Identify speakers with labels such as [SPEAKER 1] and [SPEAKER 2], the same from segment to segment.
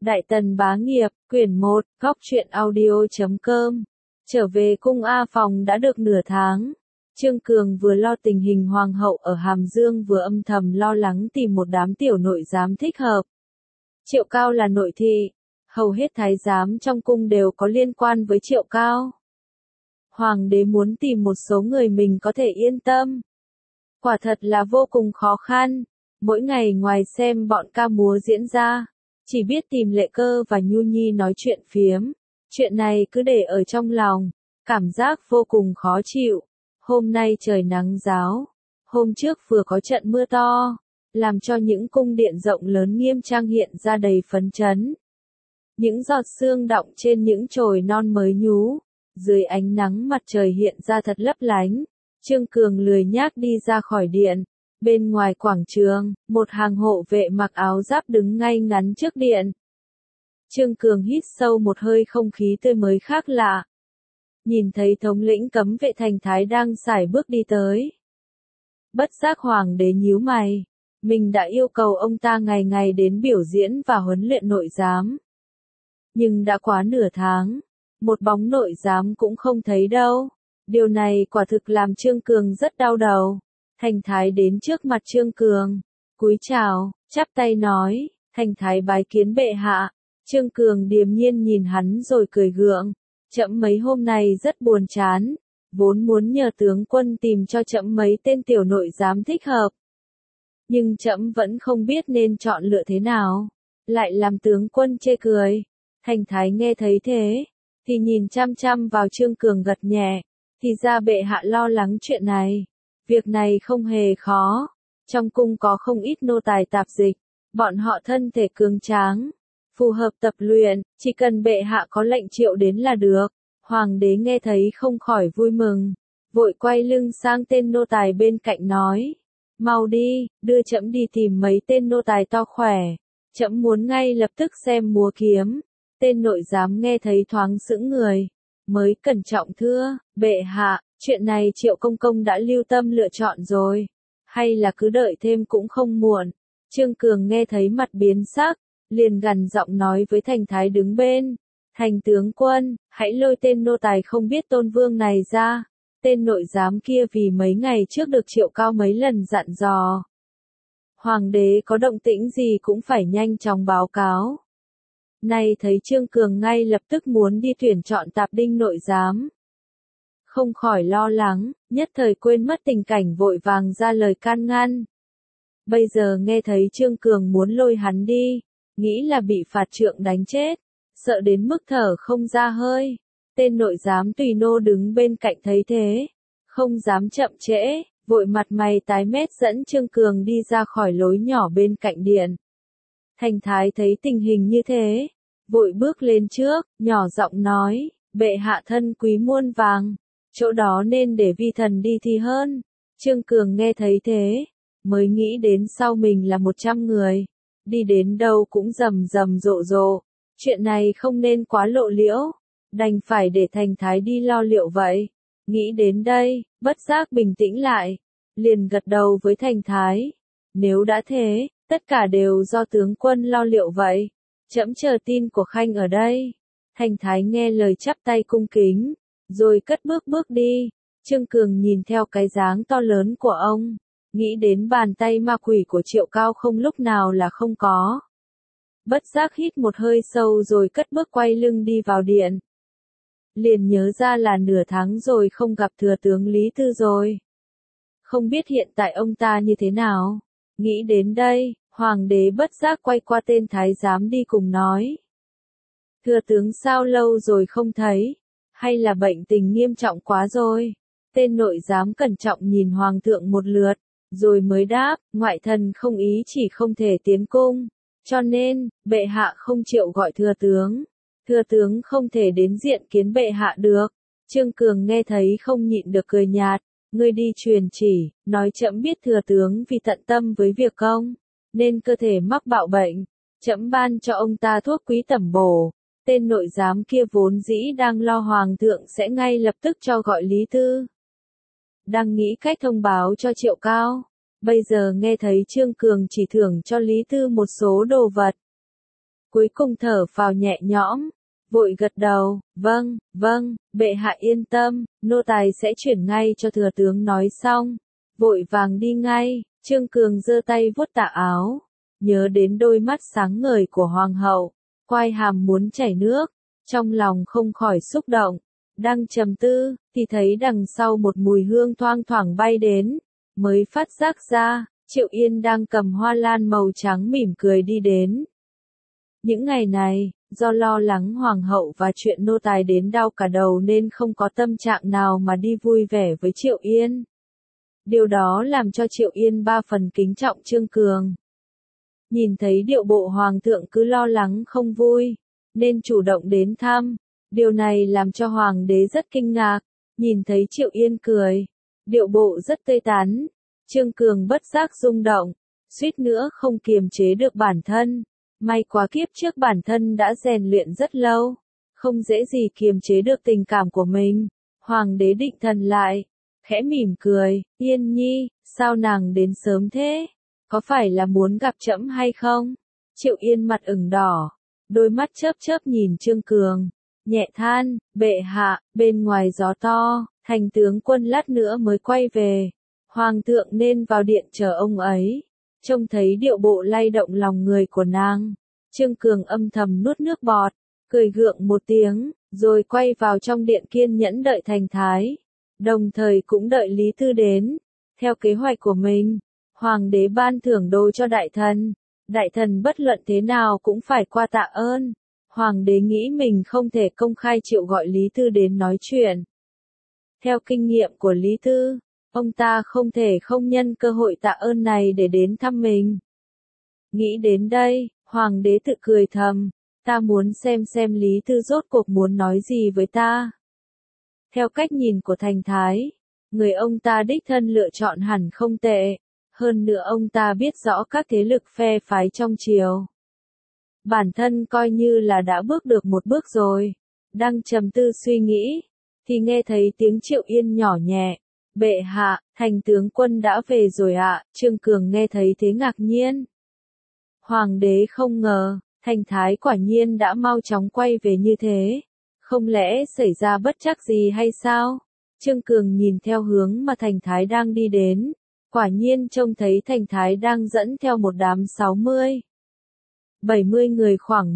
[SPEAKER 1] Đại Tần bá nghiệp, quyển 1, góc truyện audio.com. Trở về cung A Phòng đã được nửa tháng. Trương Cường vừa lo tình hình hoàng hậu ở Hàm Dương vừa âm thầm lo lắng tìm một đám tiểu nội giám thích hợp. Triệu Cao là nội thị, hầu hết thái giám trong cung đều có liên quan với Triệu Cao. Hoàng đế muốn tìm một số người mình có thể yên tâm. Quả thật là vô cùng khó khăn, mỗi ngày ngoài xem bọn ca múa diễn ra, chỉ biết tìm Lệ Cơ và Nhu Nhi nói chuyện phiếm. Chuyện này cứ để ở trong lòng, cảm giác vô cùng khó chịu. Hôm nay trời nắng ráo, hôm trước vừa có trận mưa to, làm cho những cung điện rộng lớn nghiêm trang hiện ra đầy phấn chấn. Những giọt sương đọng trên những chồi non mới nhú, dưới ánh nắng mặt trời hiện ra thật lấp lánh. Trương Cường lười nhác đi ra khỏi điện. Bên ngoài quảng trường, một hàng hộ vệ mặc áo giáp đứng ngay ngắn trước điện. Trương Cường hít sâu một hơi không khí tươi mới khác lạ. Nhìn thấy thống lĩnh cấm vệ Thành Thái đang sải bước đi tới. Bất giác hoàng đế nhíu mày. Mình đã yêu cầu ông ta ngày ngày đến biểu diễn và huấn luyện nội giám. Nhưng đã quá nửa tháng, một bóng nội giám cũng không thấy đâu. Điều này quả thực làm Trương Cường rất đau đầu. Thành Thái đến trước mặt Trương Cường, cúi chào, chắp tay nói, Thành Thái bái kiến bệ hạ. Trương Cường điềm nhiên nhìn hắn rồi cười gượng, trẫm mấy hôm nay rất buồn chán, vốn muốn nhờ tướng quân tìm cho trẫm mấy tên tiểu nội giám thích hợp. Nhưng trẫm vẫn không biết nên chọn lựa thế nào, lại làm tướng quân chê cười. Thành Thái nghe thấy thế, thì nhìn chăm chăm vào Trương Cường gật nhẹ, thì ra bệ hạ lo lắng chuyện này. Việc này không hề khó, trong cung có không ít nô tài tạp dịch, bọn họ thân thể cường tráng, phù hợp tập luyện, chỉ cần bệ hạ có lệnh triệu đến là được. Hoàng đế nghe thấy không khỏi vui mừng, vội quay lưng sang tên nô tài bên cạnh nói, mau đi, đưa trẫm đi tìm mấy tên nô tài to khỏe, trẫm muốn ngay lập tức xem múa kiếm. Tên nội giám nghe thấy thoáng sững người, mới cẩn trọng thưa, bệ hạ, chuyện này Triệu công công đã lưu tâm lựa chọn rồi, hay là cứ đợi thêm cũng không muộn. Trương Cường nghe thấy mặt biến sắc, liền gằn giọng nói với Thành Thái đứng bên, Thành tướng quân, hãy lôi tên nô tài không biết tôn vương này ra. Tên nội giám kia vì mấy ngày trước được Triệu Cao mấy lần dặn dò. Hoàng đế có động tĩnh gì cũng phải nhanh chóng báo cáo. Nay thấy Trương Cường ngay lập tức muốn đi tuyển chọn tạp đinh nội giám. Không khỏi lo lắng, nhất thời quên mất tình cảnh vội vàng ra lời can ngăn. Bây giờ nghe thấy Trương Cường muốn lôi hắn đi, nghĩ là bị phạt trượng đánh chết, sợ đến mức thở không ra hơi. Tên nội giám Tùy Nô đứng bên cạnh thấy thế, không dám chậm trễ, vội mặt mày tái mét dẫn Trương Cường đi ra khỏi lối nhỏ bên cạnh điện. Thành Thái thấy tình hình như thế, vội bước lên trước, nhỏ giọng nói, bệ hạ thân quý muôn vàng, chỗ đó nên để vi thần đi thì hơn. Trương Cường nghe thấy thế, mới nghĩ đến sau mình là 100 người, đi đến đâu cũng rầm rầm rộ rộ, chuyện này không nên quá lộ liễu, đành phải để Thành Thái đi lo liệu vậy. Nghĩ đến đây, bất giác bình tĩnh lại, liền gật đầu với Thành Thái, nếu đã thế, tất cả đều do tướng quân lo liệu vậy, trẫm chờ tin của khanh ở đây. Thành Thái nghe lời chắp tay cung kính, rồi cất bước đi. Trương Cường nhìn theo cái dáng to lớn của ông, nghĩ đến bàn tay ma quỷ của Triệu Cao không lúc nào là không có. Bất giác hít một hơi sâu rồi cất bước quay lưng đi vào điện. Liền nhớ ra là nửa tháng rồi không gặp thừa tướng Lý Tư rồi. Không biết hiện tại ông ta như thế nào. Nghĩ đến đây, hoàng đế bất giác quay qua tên thái giám đi cùng nói. Thừa tướng sao lâu rồi không thấy, hay là bệnh tình nghiêm trọng quá rồi? Tên nội giám cẩn trọng nhìn hoàng thượng một lượt, rồi mới đáp, ngoại thần không ý chỉ không thể tiến cung, cho nên, bệ hạ không chịu gọi thừa tướng. Thừa tướng không thể đến diện kiến bệ hạ được. Trương Cường nghe thấy không nhịn được cười nhạt, ngươi đi truyền chỉ, nói trẫm biết thừa tướng vì tận tâm với việc công, nên cơ thể mắc bạo bệnh, trẫm ban cho ông ta thuốc quý tẩm bổ. Tên nội giám kia vốn dĩ đang lo hoàng thượng sẽ ngay lập tức cho gọi Lý Tư, đang nghĩ cách thông báo cho Triệu Cao, bây giờ nghe thấy Trương Cường chỉ thưởng cho Lý Tư một số đồ vật, cuối cùng thở phào nhẹ nhõm, vội gật đầu, vâng, bệ hạ yên tâm, nô tài sẽ chuyển ngay cho thừa tướng nói xong, vội vàng đi ngay. Trương Cường giơ tay vuốt tà áo, nhớ đến đôi mắt sáng ngời của hoàng hậu, quai hàm muốn chảy nước, trong lòng không khỏi xúc động, đang trầm tư, thì thấy đằng sau một mùi hương thoang thoảng bay đến, mới phát giác ra, Triệu Yên đang cầm hoa lan màu trắng mỉm cười đi đến. Những ngày này, do lo lắng hoàng hậu và chuyện nô tài đến đau cả đầu nên không có tâm trạng nào mà đi vui vẻ với Triệu Yên. Điều đó làm cho Triệu Yên ba phần kính trọng Trương Cường. Nhìn thấy điệu bộ hoàng thượng cứ lo lắng không vui, nên chủ động đến thăm. Điều này làm cho hoàng đế rất kinh ngạc, nhìn thấy Triệu Yên cười, điệu bộ rất tươi tắn. Trương Cường bất giác rung động, suýt nữa không kiềm chế được bản thân. May quá kiếp trước bản thân đã rèn luyện rất lâu, không dễ gì kiềm chế được tình cảm của mình. Hoàng đế định thần lại, khẽ mỉm cười, Yên Nhi, sao nàng đến sớm thế? Có phải là muốn gặp trẫm hay không? Triệu Yên mặt ửng đỏ, đôi mắt chớp chớp nhìn Trương Cường, nhẹ than, bệ hạ, bên ngoài gió to, thành tướng quân lát nữa mới quay về. Hoàng thượng nên vào điện chờ ông ấy. Trông thấy điệu bộ lay động lòng người của nàng, Trương Cường âm thầm nuốt nước bọt, cười gượng một tiếng, rồi quay vào trong điện kiên nhẫn đợi thành thái. Đồng thời cũng đợi Lý Tư đến. Theo kế hoạch của mình, hoàng đế ban thưởng đồ cho đại thần. Đại thần bất luận thế nào cũng phải qua tạ ơn. Hoàng đế nghĩ mình không thể công khai triệu gọi Lý Tư đến nói chuyện. Theo kinh nghiệm của Lý Tư, ông ta không thể không nhân cơ hội tạ ơn này để đến thăm mình. Nghĩ đến đây, hoàng đế tự cười thầm, ta muốn xem Lý Tư rốt cuộc muốn nói gì với ta. Theo cách nhìn của thành thái, người ông ta đích thân lựa chọn hẳn không tệ, hơn nữa ông ta biết rõ các thế lực phe phái trong triều. Bản thân coi như là đã bước được một bước rồi, đang trầm tư suy nghĩ, thì nghe thấy tiếng Triệu Yên nhỏ nhẹ, bệ hạ, thành tướng quân đã về rồi ạ. Trương Cường nghe thấy thế ngạc nhiên. Hoàng đế không ngờ, thành thái quả nhiên đã mau chóng quay về như thế. Không lẽ xảy ra bất trắc gì hay sao? Trương Cường nhìn theo hướng mà thành thái đang đi đến. Quả nhiên trông thấy thành thái đang dẫn theo một đám 70 người khoảng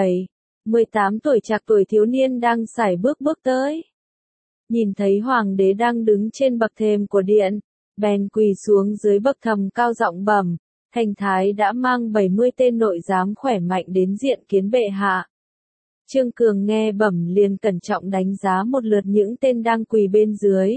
[SPEAKER 1] 18 tuổi trạc tuổi thiếu niên đang sải bước tới. Nhìn thấy hoàng đế đang đứng trên bậc thềm của điện, bèn quỳ xuống dưới bậc thềm cao giọng bẩm, thành thái đã mang 70 tên nội giám khỏe mạnh đến diện kiến bệ hạ. Trương Cường nghe bẩm liền cẩn trọng đánh giá một lượt những tên đang quỳ bên dưới.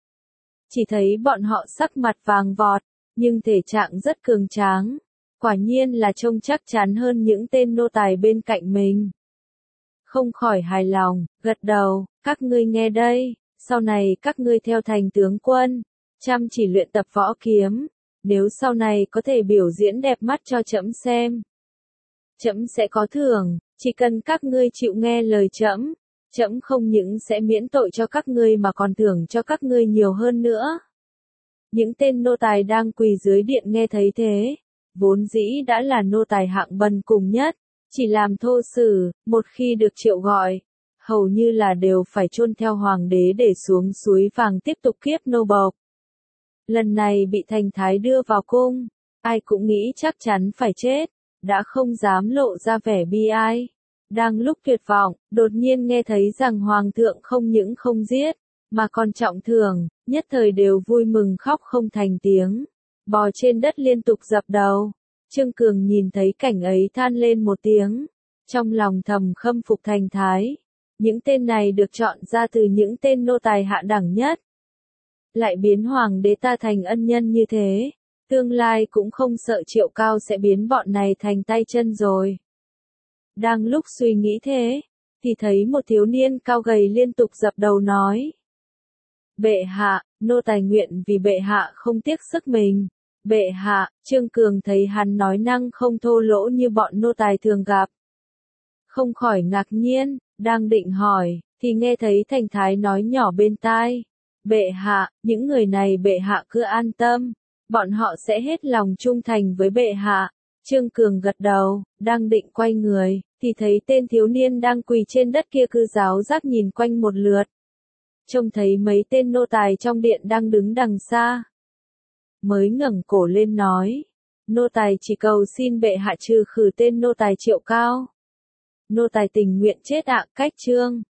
[SPEAKER 1] Chỉ thấy bọn họ sắc mặt vàng vọt, nhưng thể trạng rất cường tráng. Quả nhiên là trông chắc chắn hơn những tên nô tài bên cạnh mình. Không khỏi hài lòng, gật đầu, các ngươi nghe đây, sau này các ngươi theo thành tướng quân, chăm chỉ luyện tập võ kiếm, nếu sau này có thể biểu diễn đẹp mắt cho trẫm xem. Trẫm sẽ có thưởng, chỉ cần các ngươi chịu nghe lời trẫm, trẫm không những sẽ miễn tội cho các ngươi mà còn thưởng cho các ngươi nhiều hơn nữa. Những tên nô tài đang quỳ dưới điện nghe thấy thế, vốn dĩ đã là nô tài hạng bần cùng nhất, chỉ làm thô sử, một khi được triệu gọi, hầu như là đều phải chôn theo hoàng đế để xuống suối vàng tiếp tục kiếp nô bộc. Lần này bị thành thái đưa vào cung, ai cũng nghĩ chắc chắn phải chết, đã không dám lộ ra vẻ bi ai. Đang lúc tuyệt vọng, đột nhiên nghe thấy rằng hoàng thượng không những không giết, mà còn trọng thưởng, nhất thời đều vui mừng khóc không thành tiếng, bò trên đất liên tục dập đầu. Trương Cường nhìn thấy cảnh ấy than lên một tiếng, trong lòng thầm khâm phục thành thái. Những tên này được chọn ra từ những tên nô tài hạ đẳng nhất. Lại biến hoàng đế ta thành ân nhân như thế, tương lai cũng không sợ Triệu Cao sẽ biến bọn này thành tay chân rồi. Đang lúc suy nghĩ thế, thì thấy một thiếu niên cao gầy liên tục dập đầu nói. Bệ hạ, nô tài nguyện vì bệ hạ không tiếc sức mình. Bệ hạ, Trương Cường thấy hắn nói năng không thô lỗ như bọn nô tài thường gặp. Không khỏi ngạc nhiên, đang định hỏi, thì nghe thấy thành thái nói nhỏ bên tai. Bệ hạ, những người này bệ hạ cứ an tâm, bọn họ sẽ hết lòng trung thành với bệ hạ. Trương Cường gật đầu, đang định quay người, thì thấy tên thiếu niên đang quỳ trên đất kia cứ giáo giác nhìn quanh một lượt. Trông thấy mấy tên nô tài trong điện đang đứng đằng xa. Mới ngẩng cổ lên nói, nô tài chỉ cầu xin bệ hạ trừ khử tên nô tài Triệu Cao. Nô tài tình nguyện chết ạ, cách trương.